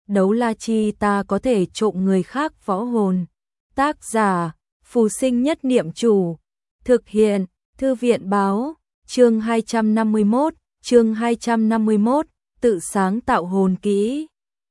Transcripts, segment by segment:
đấu la chi ta có thể trộm người khác võ hồn. Tác giả, Phù Sinh Nhất Niệm Chủ. Thực hiện, Thư viện báo, chương 251, tự sáng tạo hồn kỹ.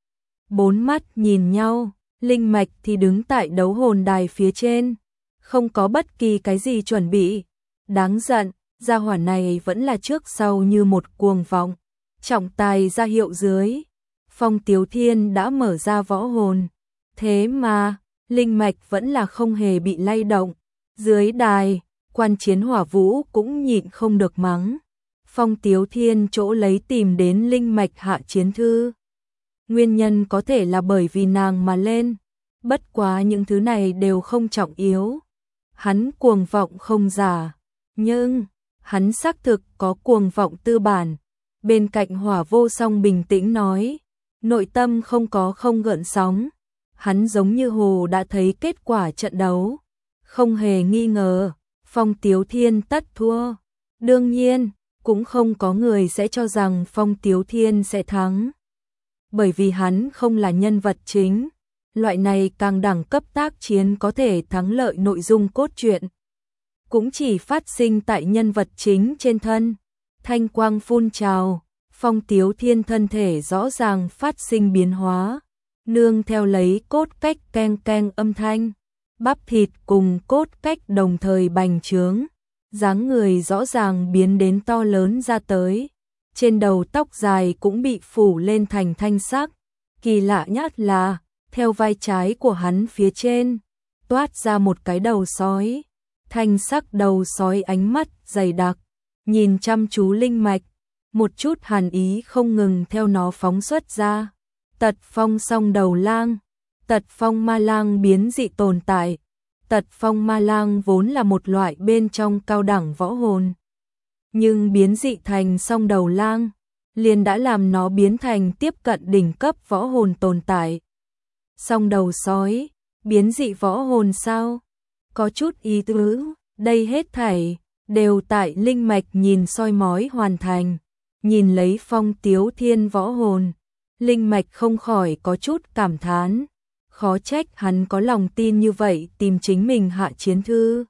Bốn mắt nhìn nhau, Linh Mạch thì đứng tại đấu hồn đài phía trên, không có bất kỳ cái gì chuẩn bị. Đáng giận, gia hỏa này vẫn là trước sau như một cuồng vọng. Trọng tài ra hiệu dưới, Phong Tiếu Thiên đã mở ra võ hồn. Thế mà, Linh Mạch vẫn là không hề bị lay động. Dưới đài, Quan Chiến Hỏa Vũ cũng nhịn không được mắng. Phong Tiếu Thiên chỗ lấy tìm đến Linh Mạch hạ chiến thư. Nguyên nhân có thể là bởi vì nàng mà lên. Bất quá những thứ này đều không trọng yếu. Hắn cuồng vọng không giả, nhưng hắn xác thực có cuồng vọng tư bản. Bên cạnh Hỏa Vô Song bình tĩnh nói, nội tâm không gợn sóng. Hắn giống như hồ đã thấy kết quả trận đấu. Không hề nghi ngờ, Phong Tiếu Thiên tất thua. Đương nhiên, cũng không có người sẽ cho rằng Phong Tiếu Thiên sẽ thắng. Bởi vì hắn không là nhân vật chính. Loại này càng đẳng cấp tác chiến có thể thắng lợi nội dung cốt truyện. Cũng chỉ phát sinh tại nhân vật chính trên thân. Thanh quang phun trào, Phong Tiếu Thiên thân thể rõ ràng phát sinh biến hóa. Nương theo lấy cốt cách keng keng âm thanh. Bắp thịt cùng cốt cách đồng thời bành trướng. Dáng người rõ ràng biến đến to lớn ra tới. Trên đầu tóc dài cũng bị phủ lên thành thanh sắc. Kỳ lạ nhất là, theo vai trái của hắn phía trên, toát ra một cái đầu sói. Thanh sắc đầu sói ánh mắt dày đặc, nhìn chăm chú Linh Mạch. Một chút hàn ý không ngừng theo nó phóng xuất ra. Tật phong song đầu lang, tật phong ma lang biến dị tồn tại. Tật phong ma lang vốn là một loại bên trong cao đẳng võ hồn. Nhưng biến dị thành song đầu lang, liền đã làm nó biến thành tiếp cận đỉnh cấp võ hồn tồn tại. Song đầu sói, biến dị võ hồn sao? Có chút ý tứ, đây hết thảy, đều tại Linh Mạch nhìn soi mói hoàn thành. Nhìn lấy Phong Tiếu Thiên võ hồn, Linh Mạch không khỏi có chút cảm thán. Khó trách hắn có lòng tin như vậy tìm chính mình hạ chiến thư.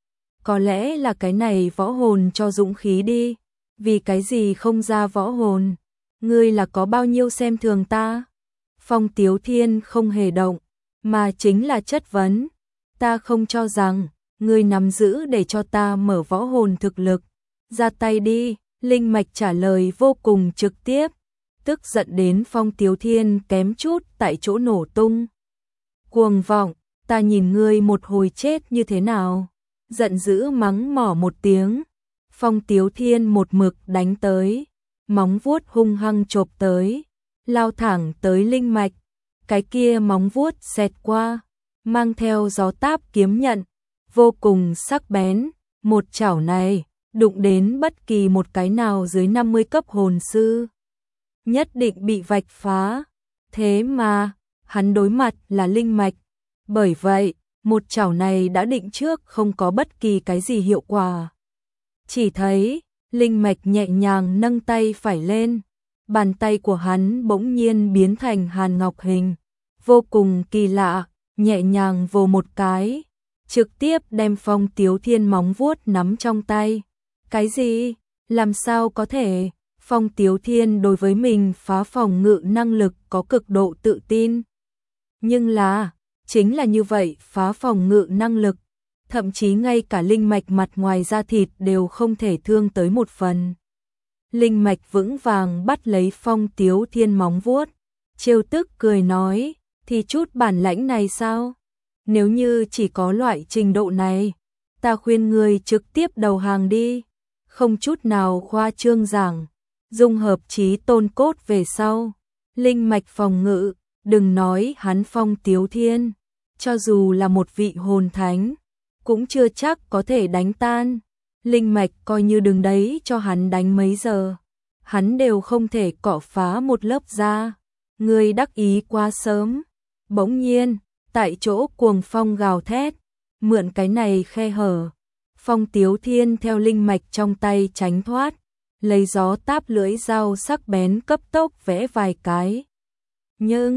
Có lẽ là cái này võ hồn cho dũng khí đi. Vì cái gì không ra võ hồn? Ngươi là có bao nhiêu xem thường ta? Phong Tiếu Thiên không hề động, mà chính là chất vấn. Ta không cho rằng, ngươi nắm giữ để cho ta mở võ hồn thực lực. Ra tay đi, Linh Mạch trả lời vô cùng trực tiếp. Tức giận đến Phong Tiếu Thiên kém chút tại chỗ nổ tung. Cuồng vọng, ta nhìn ngươi một hồi chết như thế nào? Giận dữ mắng mỏ một tiếng. Phong Tiếu Thiên một mực đánh tới, móng vuốt hung hăng chộp tới, lao thẳng tới Linh Mạch. Cái kia móng vuốt xẹt qua, mang theo gió táp kiếm nhận, vô cùng sắc bén. Một chảo này, đụng đến bất kỳ một cái nào dưới 50 cấp hồn sư, nhất định bị vạch phá. Thế mà, hắn đối mặt là Linh Mạch. Bởi vậy, một chảo này đã định trước không có bất kỳ cái gì hiệu quả. Chỉ thấy, Linh Mạch nhẹ nhàng nâng tay phải lên. Bàn tay của hắn bỗng nhiên biến thành hàn ngọc hình. Vô cùng kỳ lạ, nhẹ nhàng vồ một cái. Trực tiếp đem Phong Tiếu Thiên móng vuốt nắm trong tay. Cái gì? Làm sao có thể? Phong Tiếu Thiên đối với mình phá phòng ngự năng lực có cực độ tự tin. Nhưng là, chính là như vậy phá phòng ngự năng lực. Thậm chí ngay cả Linh Mạch mặt ngoài da thịt đều không thể thương tới một phần. Linh Mạch vững vàng bắt lấy Phong Tiếu Thiên móng vuốt. Trêu tức cười nói, thì chút bản lãnh này sao? Nếu như chỉ có loại trình độ này, ta khuyên người trực tiếp đầu hàng đi. Không chút nào khoa trương giảng, dung hợp chí tôn cốt về sau. Linh Mạch phòng ngự, đừng nói hắn Phong Tiếu Thiên, cho dù là một vị hồn thánh, cũng chưa chắc có thể đánh tan. Linh Mạch coi như đừng đấy cho hắn đánh mấy giờ, hắn đều không thể cọ phá một lớp da. Ngươi đắc ý quá sớm. Bỗng nhiên, tại chỗ cuồng phong gào thét, mượn cái này khe hở, Phong Tiếu Thiên theo Linh Mạch trong tay tránh thoát, lấy gió táp lưỡi dao sắc bén cấp tốc vẽ vài cái. Nhưng,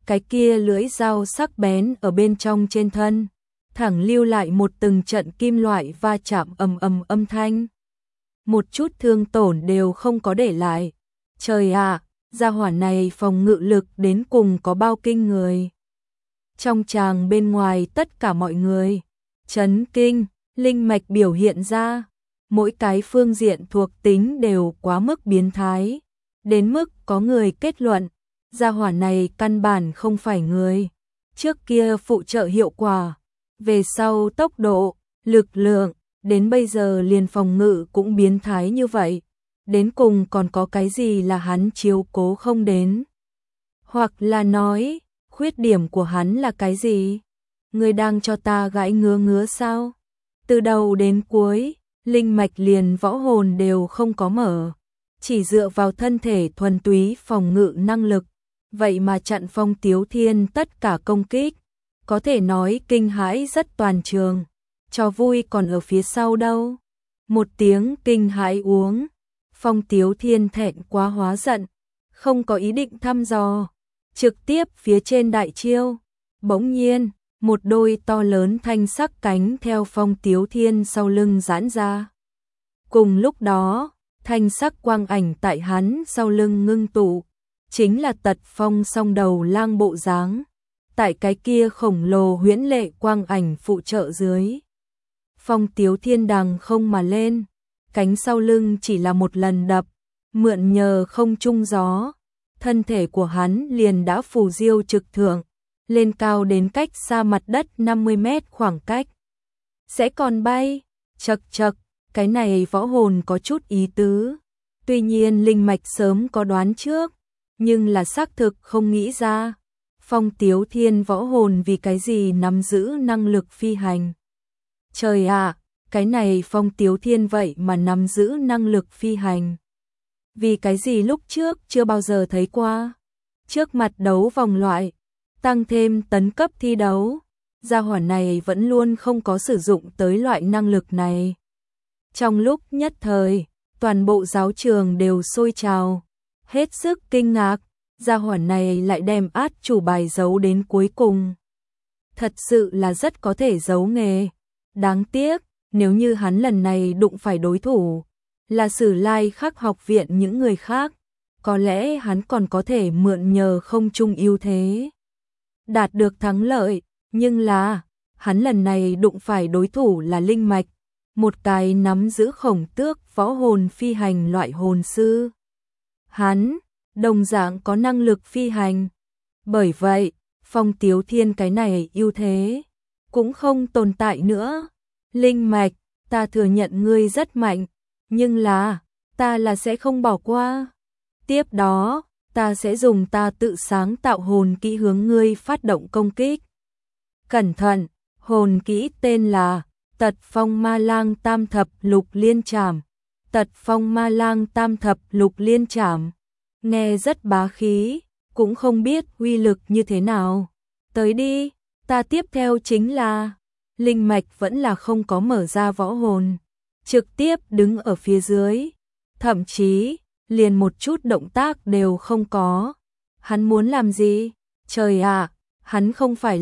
cái kia lưỡi dao sắc bén ở bên trong trên thân, thẳng lưu lại một từng trận kim loại va chạm ầm ầm âm thanh. Một chút thương tổn đều không có để lại. Trời ạ, gia hỏa này phòng ngự lực đến cùng có bao kinh người. Trong tràng bên ngoài tất cả mọi người chấn kinh, linh mạch biểu hiện ra, mỗi cái phương diện thuộc tính đều quá mức biến thái, đến mức có người kết luận, gia hỏa này căn bản không phải người. Trước kia phụ trợ hiệu quả, về sau tốc độ, lực lượng, đến bây giờ liền phòng ngự cũng biến thái như vậy. Đến cùng còn có cái gì là hắn chiếu cố không đến? Hoặc là nói, khuyết điểm của hắn là cái gì? Người đang cho ta gãi ngứa ngứa sao? Từ đầu đến cuối, linh mạch liền võ hồn đều không có mở, chỉ dựa vào thân thể thuần túy phòng ngự năng lực, vậy mà chặn Phong Tiếu Thiên tất cả công kích, có thể nói kinh hãi rất toàn trường. Trò vui còn ở phía sau đâu. Một tiếng kinh hãi uống, Phong Tiếu Thiên thẹn quá hóa giận, không có ý định thăm dò, trực tiếp phía trên đại chiêu. Bỗng nhiên, một đôi to lớn thanh sắc cánh theo Phong Tiếu Thiên sau lưng giãn ra. Cùng lúc đó, thanh sắc quang ảnh tại hắn sau lưng ngưng tụ, chính là Tật Phong song đầu lang bộ dáng. Tại cái kia khổng lồ huyễn lệ quang ảnh phụ trợ dưới, Phong Tiếu Thiên đằng không mà lên, cánh sau lưng chỉ là một lần đập, mượn nhờ không trung gió, thân thể của hắn liền đã phù diêu trực thượng, lên cao đến cách xa mặt đất 50 mét khoảng cách. Sẽ còn bay, chậc chậc, cái này võ hồn có chút ý tứ. Tuy nhiên linh mạch sớm có đoán trước, nhưng là xác thực không nghĩ ra. Phong Tiếu Thiên võ hồn vì cái gì nắm giữ năng lực phi hành. Trời ạ, cái này Phong Tiếu Thiên vậy mà nắm giữ năng lực phi hành. Vì cái gì lúc trước chưa bao giờ thấy qua. Trước mặt đấu vòng loại, tăng thêm tấn cấp thi đấu, gia hỏa này vẫn luôn không có sử dụng tới loại năng lực này. Trong lúc nhất thời, toàn bộ giáo trường đều sôi trào, hết sức kinh ngạc, gia hỏa này lại đem át chủ bài giấu đến cuối cùng. Thật sự là rất có thể giấu nghề. Đáng tiếc, nếu như hắn lần này đụng phải đối thủ là Sử Lai Khắc học viện những người khác, có lẽ hắn còn có thể mượn nhờ không trung ưu thế đạt được thắng lợi, nhưng là hắn lần này đụng phải đối thủ là linh mạch, một cái nắm giữ khổng tước võ hồn phi hành loại hồn sư. Hắn đồng dạng có năng lực phi hành, bởi vậy Phong Tiếu Thiên cái này ưu thế cũng không tồn tại nữa. Linh mạch, ta thừa nhận ngươi rất mạnh, nhưng là ta là sẽ không bỏ qua. Tiếp đó, ta sẽ dùng ta tự sáng tạo hồn kỹ hướng ngươi phát động công kích. Cẩn thận, hồn kỹ tên là Tật Phong Ma Lang Tam Thập Lục Liên Trảm. Tật Phong Ma Lang Tam Thập Lục Liên Trảm, nghe rất bá khí, cũng không biết uy lực như thế nào. Tới đi, ta tiếp theo chính là linh mạch vẫn là không có mở ra võ hồn, trực tiếp đứng ở phía dưới, thậm chí liền một chút động tác đều không có. Hắn muốn làm gì? Trời ạ, hắn không phải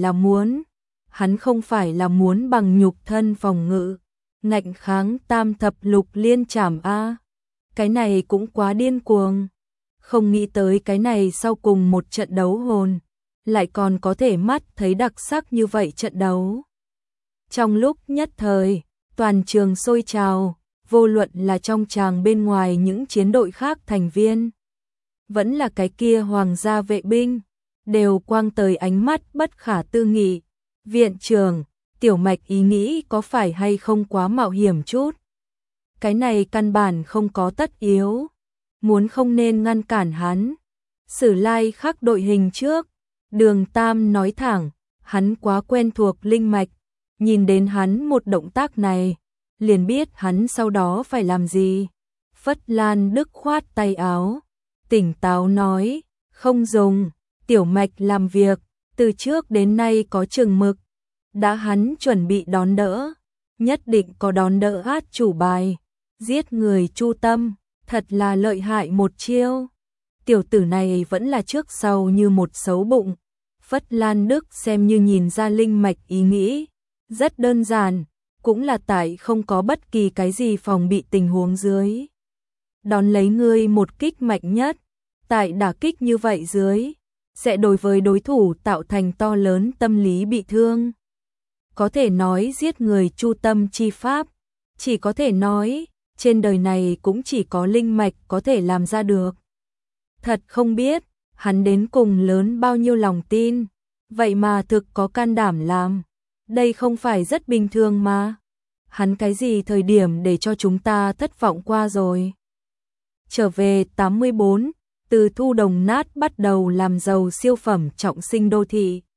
là muốn bằng nhục thân phòng ngự, ngạnh kháng Tam Thập Lục Liên Trảm a. Cái này cũng quá điên cuồng. Không nghĩ tới cái này sau cùng một trận đấu hồn, lại còn có thể mắt thấy đặc sắc như vậy trận đấu. Trong lúc nhất thời, toàn trường sôi trào, vô luận là trong tràng bên ngoài những chiến đội khác thành viên, vẫn là cái kia hoàng gia vệ binh, đều quang tới ánh mắt bất khả tư nghị. Viện trưởng, Tiểu Mạch ý nghĩ có phải hay không quá mạo hiểm chút? Cái này căn bản không có tất yếu, muốn không nên ngăn cản hắn. Sử Lai Khắc đội hình trước, Đường Tam nói thẳng, hắn quá quen thuộc linh mạch, nhìn đến hắn một động tác này, liền biết hắn sau đó phải làm gì. Phất Lan Đức khoát tay áo, tỉnh táo nói, không dùng, Tiểu Mạch làm việc, từ trước đến nay có chừng mực, đã hắn chuẩn bị đón đỡ, nhất định có đón đỡ át chủ bài, giết người chu tâm, thật là lợi hại một chiêu. Tiểu tử này vẫn là trước sau như một xấu bụng, Phất Lan Đức xem như nhìn ra Linh Mạch ý nghĩ, rất đơn giản, cũng là tại không có bất kỳ cái gì phòng bị tình huống dưới. Đón lấy ngươi một kích mạnh nhất, tại đả kích như vậy dưới, sẽ đối với đối thủ tạo thành to lớn tâm lý bị thương. Có thể nói giết người chu tâm chi pháp, chỉ có thể nói, trên đời này cũng chỉ có Linh Mạch có thể làm ra được. Thật không biết, hắn đến cùng lớn bao nhiêu lòng tin, vậy mà thực có can đảm làm. Đây không phải rất bình thường mà. Hắn cái gì thời điểm để cho chúng ta thất vọng qua rồi. Trở về 84, từ thu đồng nát bắt đầu làm giàu siêu phẩm trọng sinh đô thị.